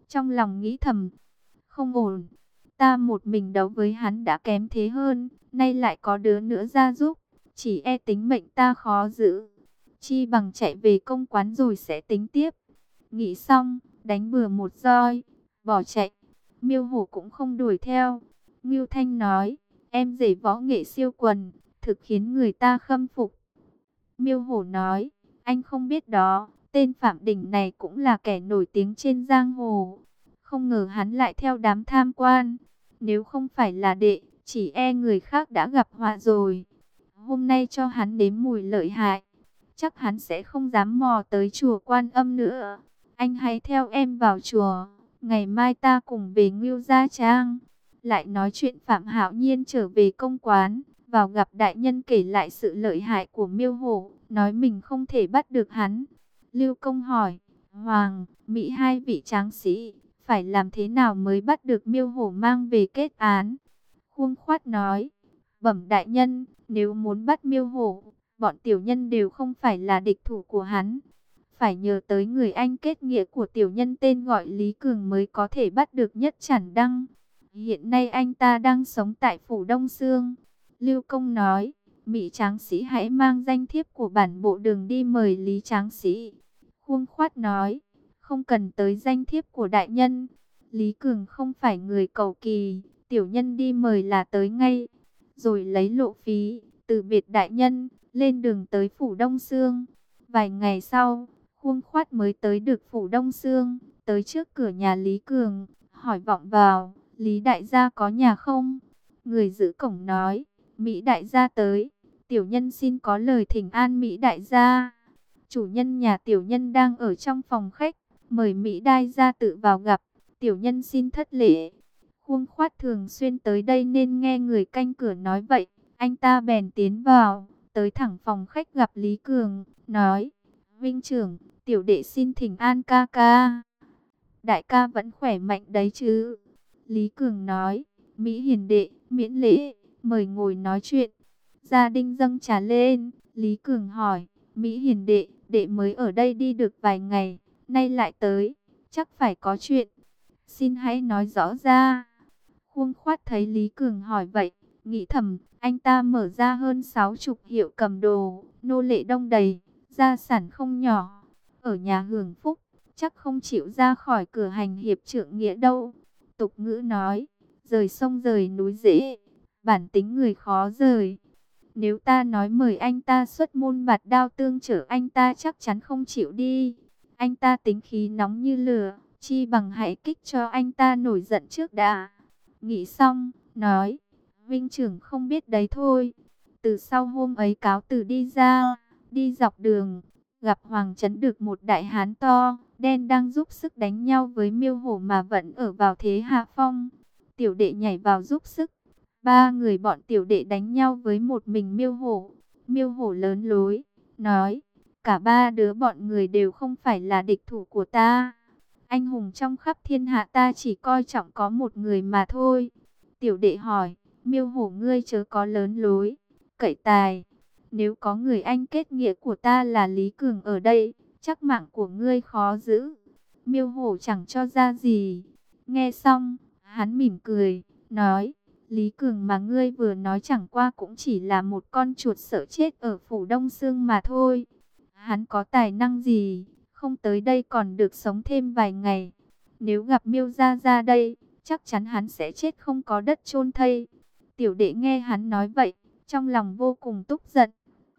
trong lòng nghĩ thầm, không ổn, ta một mình đấu với hắn đã kém thế hơn, nay lại có đứa nữa ra giúp, chỉ e tính mệnh ta khó giữ, chi bằng chạy về công quán rồi sẽ tính tiếp. Nghĩ xong, đánh bừa một roi, bỏ chạy. Miêu Hổ cũng không đuổi theo. Ngưu Thanh nói, em rể võ nghệ siêu quần, thực khiến người ta khâm phục. Miêu Hổ nói, anh không biết đó, tên Phạm Đình này cũng là kẻ nổi tiếng trên giang hồ. Không ngờ hắn lại theo đám tham quan. Nếu không phải là đệ, chỉ e người khác đã gặp họa rồi. Hôm nay cho hắn nếm mùi lợi hại, chắc hắn sẽ không dám mò tới chùa Quan Âm nữa. Anh hãy theo em vào chùa, ngày mai ta cùng về Ngưu Gia Trang. Lại nói chuyện Phạm Hạo Nhiên trở về công quán, vào gặp đại nhân kể lại sự lợi hại của Miêu Hổ, nói mình không thể bắt được hắn. Lưu Công hỏi, Hoàng, Mỹ hai vị tráng sĩ, phải làm thế nào mới bắt được Miêu Hổ mang về kết án? Khuông Khoát nói, bẩm đại nhân, nếu muốn bắt Miêu Hổ, bọn tiểu nhân đều không phải là địch thủ của hắn. Phải nhờ tới người anh kết nghĩa của tiểu nhân tên gọi Lý Cường mới có thể bắt được Nhất Chản Đăng. Hiện nay anh ta đang sống tại phủ Đông Sương. Lưu Công nói, Mỹ tráng sĩ hãy mang danh thiếp của bản bộ đường đi mời Lý tráng sĩ. Khuông Khoát nói, không cần tới danh thiếp của đại nhân. Lý Cường không phải người cầu kỳ, tiểu nhân đi mời là tới ngay. Rồi lấy lộ phí, từ biệt đại nhân, lên đường tới phủ Đông Sương. Vài ngày sau, Khuông Khoát mới tới được phủ Đông Sương, tới trước cửa nhà Lý Cường, hỏi vọng vào, Lý đại gia có nhà không? Người giữ cổng nói, Mỹ đại gia tới, tiểu nhân xin có lời thỉnh an Mỹ đại gia. Chủ nhân nhà tiểu nhân đang ở trong phòng khách, mời Mỹ đại gia tự vào gặp, tiểu nhân xin thất lễ. Khuông Khoát thường xuyên tới đây nên nghe người canh cửa nói vậy, anh ta bèn tiến vào, tới thẳng phòng khách gặp Lý Cường, nói, Vinh trưởng, tiểu đệ xin thỉnh an ca ca. Đại ca vẫn khỏe mạnh đấy chứ? Lý Cường nói, Mỹ hiền đệ, miễn lễ, mời ngồi nói chuyện. Gia đình dâng trà lên, Lý Cường hỏi, Mỹ hiền đệ, đệ mới ở đây đi được vài ngày, nay lại tới, chắc phải có chuyện. Xin hãy nói rõ ra. Khuông Khoát thấy Lý Cường hỏi vậy, nghĩ thầm, anh ta mở ra hơn 60 hiệu cầm đồ, nô lệ đông đầy, gia sản không nhỏ. Ở nhà hưởng phúc, chắc không chịu ra khỏi cửa hành hiệp trượng nghĩa đâu. Tục ngữ nói, rời sông rời núi dễ, bản tính người khó rời. Nếu ta nói mời anh ta xuất môn bạt đao tương trở, anh ta chắc chắn không chịu đi. Anh ta tính khí nóng như lửa, chi bằng hãy kích cho anh ta nổi giận trước đã. Nghĩ xong, nói, Vinh trưởng không biết đấy thôi. Từ sau hôm ấy cáo từ đi ra, đi dọc đường, gặp Hoàng Trấn được một đại hán to, đen đang giúp sức đánh nhau với Miêu Hổ mà vẫn ở vào thế hạ phong. Tiểu đệ nhảy vào giúp sức. Ba người bọn tiểu đệ đánh nhau với một mình Miêu Hổ. Miêu Hổ lớn lối, nói, cả ba đứa bọn người đều không phải là địch thủ của ta. Anh hùng trong khắp thiên hạ ta chỉ coi trọng có một người mà thôi. Tiểu đệ hỏi, Miêu Hổ ngươi chớ có lớn lối, cậy tài. Nếu có người anh kết nghĩa của ta là Lý Cường ở đây, chắc mạng của ngươi khó giữ. Miêu Hổ chẳng cho ra gì. Nghe xong, hắn mỉm cười, nói, Lý Cường mà ngươi vừa nói chẳng qua cũng chỉ là một con chuột sợ chết ở phủ Đông Sương mà thôi. Hắn có tài năng gì, không tới đây còn được sống thêm vài ngày. Nếu gặp Miêu gia ra đây, chắc chắn hắn sẽ chết không có đất chôn thây. Tiểu đệ nghe hắn nói vậy, trong lòng vô cùng tức giận.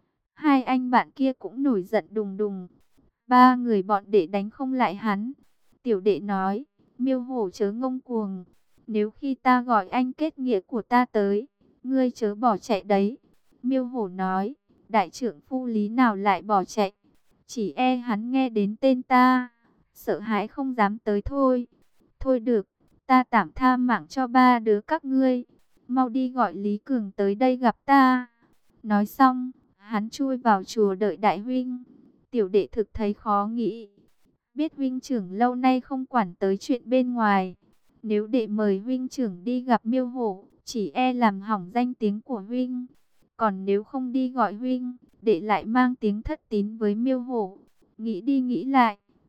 Hai anh bạn kia cũng nổi giận đùng đùng. Ba người bọn đệ đánh không lại hắn. Tiểu đệ nói, Miêu Hổ chớ ngông cuồng. Nếu khi ta gọi anh kết nghĩa của ta tới, ngươi chớ bỏ chạy đấy. Miêu Hổ nói, đại trưởng phu Lý nào lại bỏ chạy. Chỉ e hắn nghe đến tên ta, sợ hãi không dám tới thôi. Thôi được, ta tạm tha mạng cho ba đứa các ngươi. Mau đi gọi Lý Cường tới đây gặp ta. Nói xong, hắn chui vào chùa đợi đại huynh. Tiểu đệ thực thấy khó nghĩ. Biết huynh trưởng lâu nay không quản tới chuyện bên ngoài. Nếu đệ mời huynh trưởng đi gặp Miêu Hổ, chỉ e làm hỏng danh tiếng của huynh. Còn nếu không đi gọi huynh, đệ lại mang tiếng thất tín với Miêu Hổ. Nghĩ đi nghĩ lại,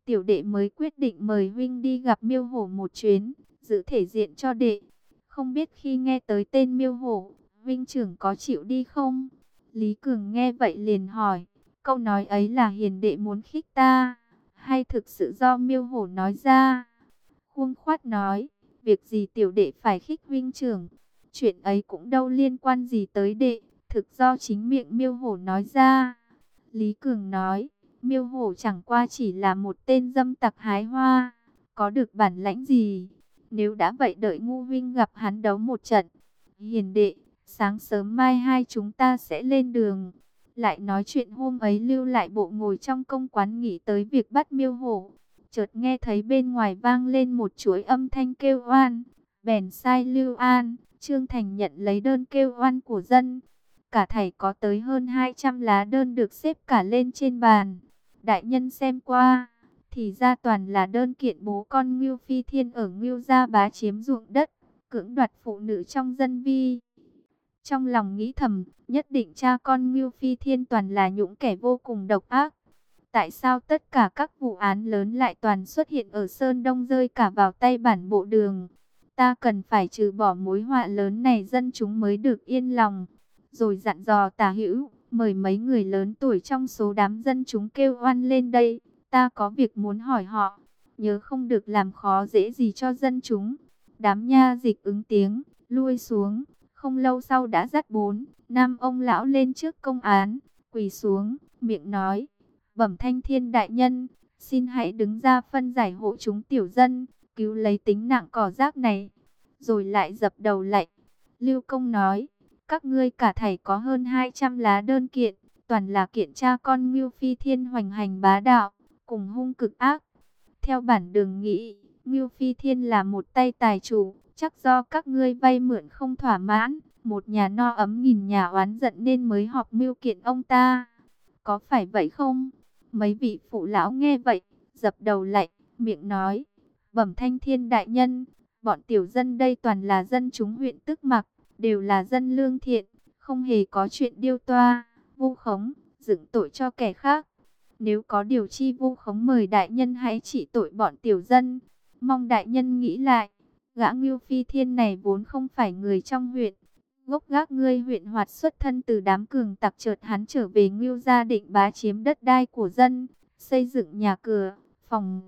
tiểu đệ mới quyết định mời huynh đi gặp Miêu Hổ một chuyến, giữ thể diện cho đệ. Không biết khi nghe tới tên Miêu Hổ, huynh trưởng có chịu đi không? Lý Cường nghe vậy liền hỏi, câu nói ấy là hiền đệ muốn khích ta, hay thực sự do Miêu Hổ nói ra? Khuông khoát nói, việc gì tiểu đệ phải khích huynh trưởng, chuyện ấy cũng đâu liên quan gì tới đệ, thực do chính miệng Miêu Hổ nói ra. Lý Cường nói, Miêu Hổ chẳng qua chỉ là một tên dâm tặc hái hoa, có được bản lãnh gì? Nếu đã vậy đợi ngu huynh gặp hắn đấu một trận. Hiền đệ, sáng sớm mai hai chúng ta sẽ lên đường. Lại nói chuyện hôm ấy Lưu Lại Bộ ngồi trong công quán nghĩ tới việc bắt Miêu Hổ. Chợt nghe thấy bên ngoài vang lên một chuỗi âm thanh kêu oan. Bèn sai Lưu An, Trương Thành nhận lấy đơn kêu oan của dân. Cả thảy có tới hơn 200 lá đơn được xếp cả lên trên bàn. Đại nhân xem qua, thì ra toàn là đơn kiện bố con Ngưu Phi Thiên ở Ngưu Gia bá chiếm ruộng đất, cưỡng đoạt phụ nữ trong dân vi. Trong lòng nghĩ thầm, nhất định cha con Ngưu Phi Thiên toàn là những kẻ vô cùng độc ác. Tại sao tất cả các vụ án lớn lại toàn xuất hiện ở Sơn Đông rơi cả vào tay bản bộ Đường? Ta cần phải trừ bỏ mối họa lớn này dân chúng mới được yên lòng. Rồi dặn dò Tả Hữu, mời mấy người lớn tuổi trong số đám dân chúng kêu oan lên đây. Ta có việc muốn hỏi họ, nhớ không được làm khó dễ gì cho dân chúng. Đám nha dịch ứng tiếng, lui xuống. Không lâu sau đã dắt 4, 5 ông lão lên trước công án, quỳ xuống, miệng nói, bẩm Thanh Thiên đại nhân, xin hãy đứng ra phân giải hộ chúng tiểu dân, cứu lấy tính mạng cỏ rác này. Rồi lại dập đầu lạy. Lưu Công nói, các ngươi cả thảy có hơn 200 lá đơn kiện, toàn là kiện cha con Ngưu Phi Thiên hoành hành bá đạo, cùng hung cực ác. Theo bản Đường nghĩ, Ngưu Phi Thiên là một tay tài chủ, chắc do các ngươi vay mượn không thỏa mãn, một nhà no ấm nghìn nhà oán giận nên mới họp mưu kiện ông ta. Có phải vậy không? Mấy vị phụ lão nghe vậy, dập đầu lạy, miệng nói, bẩm Thanh Thiên đại nhân, bọn tiểu dân đây toàn là dân chúng huyện Tức Mặc, đều là dân lương thiện, không hề có chuyện điêu toa, vu khống, dựng tội cho kẻ khác. Nếu có điều chi vu khống mời đại nhân hãy trị tội bọn tiểu dân. Mong đại nhân nghĩ lại, gã Ngưu Phi Thiên này vốn không phải người trong huyện. Gốc gác ngươi huyện Hoạt xuất thân từ đám cường tặc, chợt hắn trở về Ngưu gia định bá chiếm đất đai của dân, xây dựng nhà cửa, phòng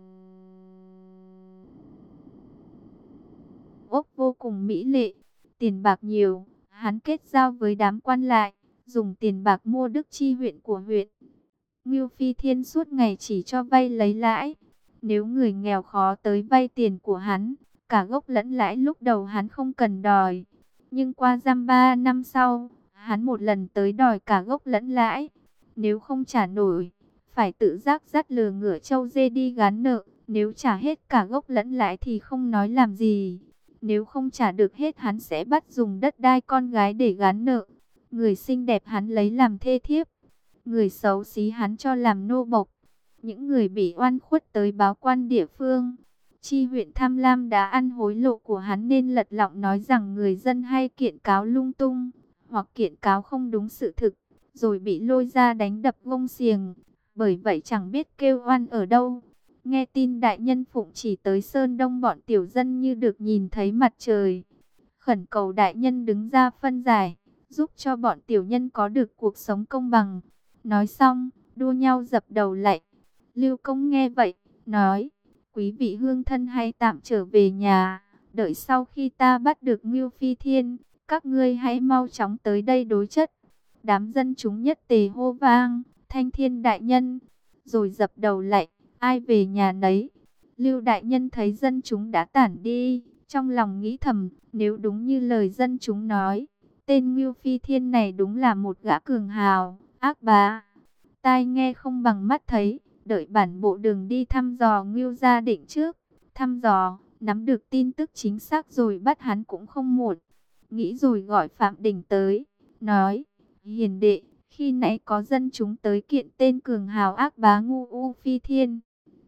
ốc vô cùng mỹ lệ, tiền bạc nhiều, hắn kết giao với đám quan lại, dùng tiền bạc mua đức chi huyện của huyện. Ngưu Phi Thiên suốt ngày chỉ cho vay lấy lãi. Nếu người nghèo khó tới vay tiền của hắn, cả gốc lẫn lãi lúc đầu hắn không cần đòi. Nhưng qua dăm 3 năm sau, hắn một lần tới đòi cả gốc lẫn lãi. Nếu không trả nổi, phải tự giác dắt lừa ngựa trâu dê đi gán nợ. Nếu trả hết cả gốc lẫn lãi thì không nói làm gì. Nếu không trả được hết hắn sẽ bắt dùng đất đai con gái để gán nợ. Người xinh đẹp hắn lấy làm thê thiếp, người xấu xí hắn cho làm nô bộc. Những người bị oan khuất tới báo quan địa phương. Chi huyện tham lam đã ăn hối lộ của hắn nên lật lọng nói rằng người dân hay kiện cáo lung tung, hoặc kiện cáo không đúng sự thực, rồi bị lôi ra đánh đập gông xiềng. Bởi vậy chẳng biết kêu oan ở đâu. Nghe tin đại nhân phụng chỉ tới Sơn Đông, bọn tiểu dân như được nhìn thấy mặt trời. Khẩn cầu đại nhân đứng ra phân giải, giúp cho bọn tiểu nhân có được cuộc sống công bằng. Nói xong, đua nhau dập đầu lạy. Lưu Công nghe vậy, nói, quý vị hương thân hãy tạm trở về nhà, đợi sau khi ta bắt được Ngưu Phi Thiên, các ngươi hãy mau chóng tới đây đối chất. Đám dân chúng nhất tề hô vang, Thanh Thiên đại nhân, rồi dập đầu lạy, ai về nhà nấy. Lưu đại nhân thấy dân chúng đã tản đi, trong lòng nghĩ thầm, nếu đúng như lời dân chúng nói, tên Ngưu Phi Thiên này đúng là một gã cường hào, ác bá. Tai nghe không bằng mắt thấy, đợi bản bộ Đường đi thăm dò Ngưu gia định trước. Thăm dò, nắm được tin tức chính xác rồi bắt hắn cũng không muộn. Nghĩ rồi gọi Phạm Đình tới, nói, hiền đệ, khi nãy có dân chúng tới kiện tên cường hào ác bá Ngưu Phi Thiên.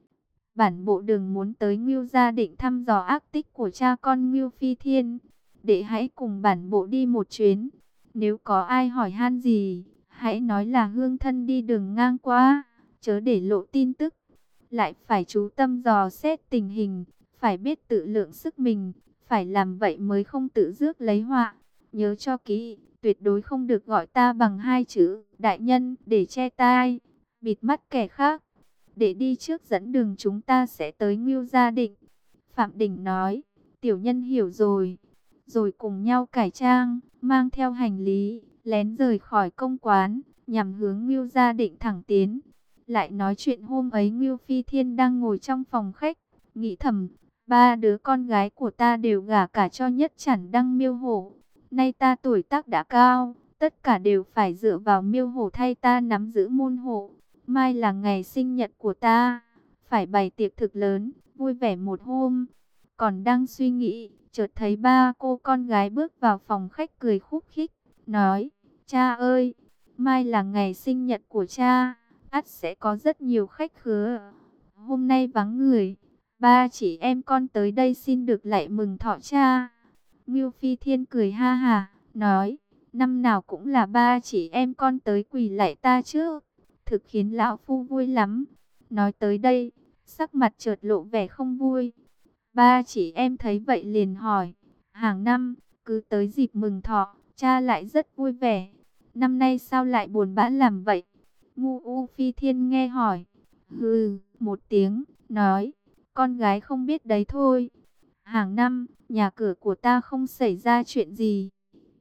Bản bộ Đường muốn tới Ngưu gia định thăm dò ác tích của cha con Ngưu Phi Thiên. Đệ hãy cùng bản bộ đi một chuyến. Nếu có ai hỏi han gì, hãy nói là hương thân đi đường ngang qua, chớ để lộ tin tức. lại phải chú tâm dò xét tình hình, phải biết tự lượng sức mình, phải làm vậy mới không tự rước lấy họa. Nhớ cho kỹ, tuyệt đối không được gọi ta bằng hai chữ đại nhân để che tai, bịt mắt kẻ khác. Để đi trước dẫn đường, chúng ta sẽ tới Ngưu Gia Định. Phạm Đình nói, tiểu nhân hiểu rồi. Rồi cùng nhau cải trang, mang theo hành lý, lén rời khỏi công quán, nhằm hướng Ngưu Gia Định thẳng tiến. Lại nói chuyện hôm ấy, Ngưu Phi Thiên đang ngồi trong phòng khách, nghĩ thầm, ba đứa con gái của ta đều gả cả cho Nhất Chản Đăng Miêu Hổ. Nay ta tuổi tác đã cao, tất cả đều phải dựa vào Miêu Hổ thay ta nắm giữ môn hộ. Mai là ngày sinh nhật của ta, phải bày tiệc thực lớn, vui vẻ một hôm. Còn đang suy nghĩ, chợt thấy ba cô con gái bước vào phòng khách cười khúc khích, nói, cha ơi, mai là ngày sinh nhật của cha, ắt sẽ có rất nhiều khách khứa. Hôm nay vắng người, ba chị em con tới đây xin được lạy mừng thọ cha. Ngưu Phi Thiên cười ha hả, nói, năm nào cũng là ba chị em con tới quỳ lạy ta chứ, thực khiến lão phu vui lắm. Nói tới đây, sắc mặt chợt lộ vẻ không vui. Ba chị em thấy vậy liền hỏi, hàng năm, cứ tới dịp mừng thọ, cha lại rất vui vẻ. Năm nay sao lại buồn bã làm vậy? Ngưu Phi Thiên nghe hỏi, hừ, một tiếng, nói, con gái không biết đấy thôi. Hàng năm, nhà cửa của ta không xảy ra chuyện gì.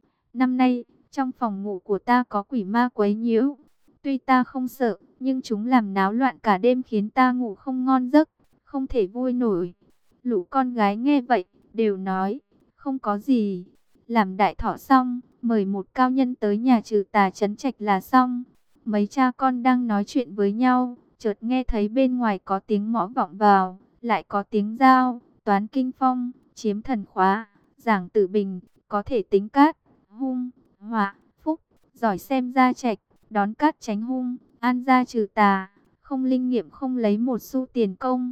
Năm nay, trong phòng ngủ của ta có quỷ ma quấy nhiễu. Tuy ta không sợ, nhưng chúng làm náo loạn cả đêm khiến ta ngủ không ngon giấc, không thể vui nổi. Lũ con gái nghe vậy, đều nói, không có gì. Làm đại thọ xong, mời một cao nhân tới nhà trừ tà trấn trạch là xong. Mấy cha con đang nói chuyện với nhau, chợt nghe thấy bên ngoài có tiếng mõ vọng vào, lại có tiếng dao, toán kinh phong, chiếm thần khóa, giảng tử bình, có thể tính cát, hung, họa, phúc, giỏi xem gia trạch, đón cát tránh hung, an gia trừ tà, không linh nghiệm không lấy một xu tiền công.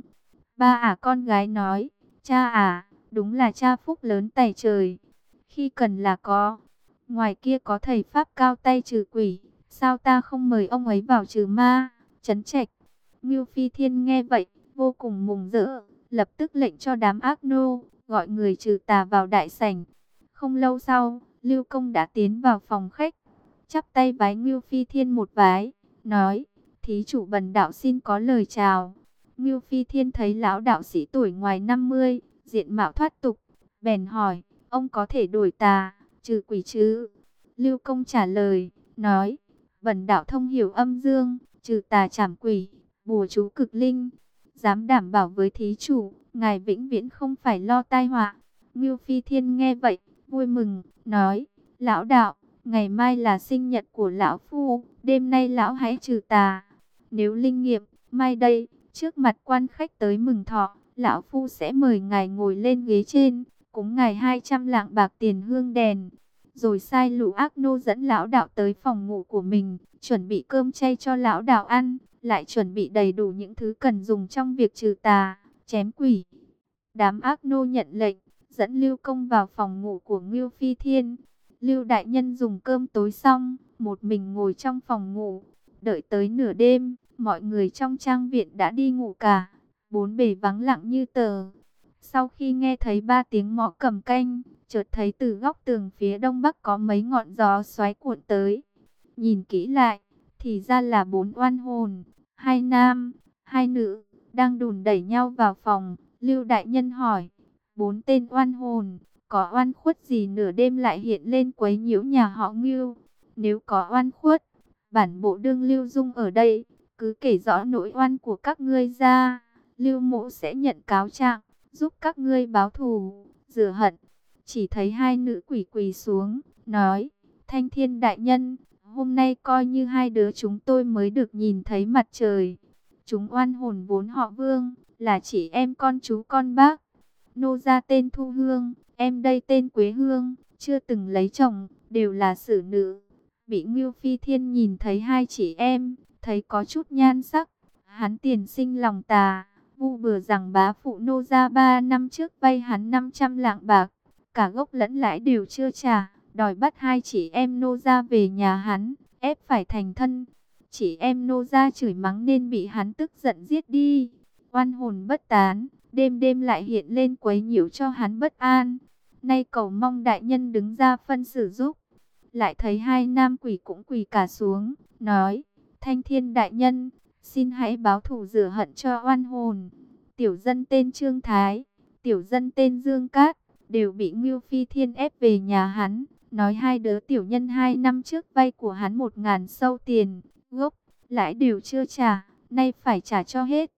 Ba con gái nói, cha đúng là cha phúc lớn tày trời, khi cần là có. Ngoài kia có thầy Pháp cao tay trừ quỷ, sao ta không mời ông ấy vào trừ ma, trấn trạch. Ngưu Phi Thiên nghe vậy, vô cùng mừng rỡ, lập tức lệnh cho đám ác nô, gọi người trừ tà vào đại sảnh. Không lâu sau, Lưu Công đã tiến vào phòng khách, chắp tay vái Ngưu Phi Thiên một vái, nói, thí chủ bần đạo xin có lời chào. Ngưu Phi Thiên thấy lão đạo sĩ tuổi ngoài 50, diện mạo thoát tục, bèn hỏi, ông có thể đổi tà, trừ quỷ chứ? Lưu Công trả lời, nói, bần đạo thông hiểu âm dương, trừ tà trảm quỷ, bùa chú cực linh, dám đảm bảo với thí chủ, ngài vĩnh viễn không phải lo tai họa. Ngưu Phi Thiên nghe vậy, vui mừng, nói, lão đạo, ngày mai là sinh nhật của lão phu, đêm nay lão hãy trừ tà. Nếu linh nghiệm, mai đây, trước mặt quan khách tới mừng thọ, lão phu sẽ mời ngài ngồi lên ghế trên, cúng ngài 200 lạng bạc tiền hương đèn. Rồi sai lũ ác nô dẫn lão đạo tới phòng ngủ của mình, chuẩn bị cơm chay cho lão đạo ăn, lại chuẩn bị đầy đủ những thứ cần dùng trong việc trừ tà, chém quỷ. Đám ác nô nhận lệnh, dẫn Lưu Công vào phòng ngủ của Ngưu Phi Thiên. Lưu đại nhân dùng cơm tối xong, một mình ngồi trong phòng ngủ. Đợi tới nửa đêm, mọi người trong trang viện đã đi ngủ cả, bốn bề vắng lặng như tờ. Sau khi nghe thấy 3 tiếng mõ cầm canh, chợt thấy từ góc tường phía đông bắc có mấy ngọn gió xoáy cuộn tới. Nhìn kỹ lại, thì ra là 4 oan hồn, 2 nam, 2 nữ, đang đùn đẩy nhau vào phòng. Lưu đại nhân hỏi, 4 tên oan hồn, có oan khuất gì nửa đêm lại hiện lên quấy nhiễu nhà họ Ngưu? Nếu có oan khuất, bản bộ đương Lưu Dung ở đây, cứ kể rõ nỗi oan của các ngươi ra, Lưu mộ sẽ nhận cáo trạng, giúp các ngươi báo thù, rửa hận. Chỉ thấy 2 nữ quỷ quỳ xuống, nói, Thanh Thiên đại nhân, hôm nay coi như 2 đứa chúng tôi mới được nhìn thấy mặt trời. Chúng oan hồn vốn họ Vương, là chỉ em con chú con bác. Nô gia tên Thu Hương, em đây tên Quế Hương, chưa từng lấy chồng, đều là xử nữ. Bị Ngưu Phi Thiên nhìn thấy 2 chị em, thấy có chút nhan sắc, hắn tiền sinh lòng tà, vu bừa rằng bá phụ nô gia 3 năm trước vay hắn 500 lạng bạc, cả gốc lẫn lãi đều chưa trả, đòi bắt 2 chị em nô gia về nhà hắn, ép phải thành thân. Chị em nô gia chửi mắng nên bị hắn tức giận giết đi. oan hồn bất tán, đêm đêm lại hiện lên quấy nhiễu cho hắn bất an. Nay cầu mong đại nhân đứng ra phân xử giúp. Lại thấy hai nam quỷ cũng quỳ cả xuống, nói: Thanh Thiên đại nhân, xin hãy báo thù rửa hận cho oan hồn. Tiểu dân tên Trương Thái, tiểu dân tên Dương Cát, đều bị Ngưu Phi Thiên ép về nhà hắn. Nói hai đứa tiểu nhân 2 năm trước vay của hắn 1000 sâu tiền, gốc, lãi đều chưa trả, nay phải trả cho hết.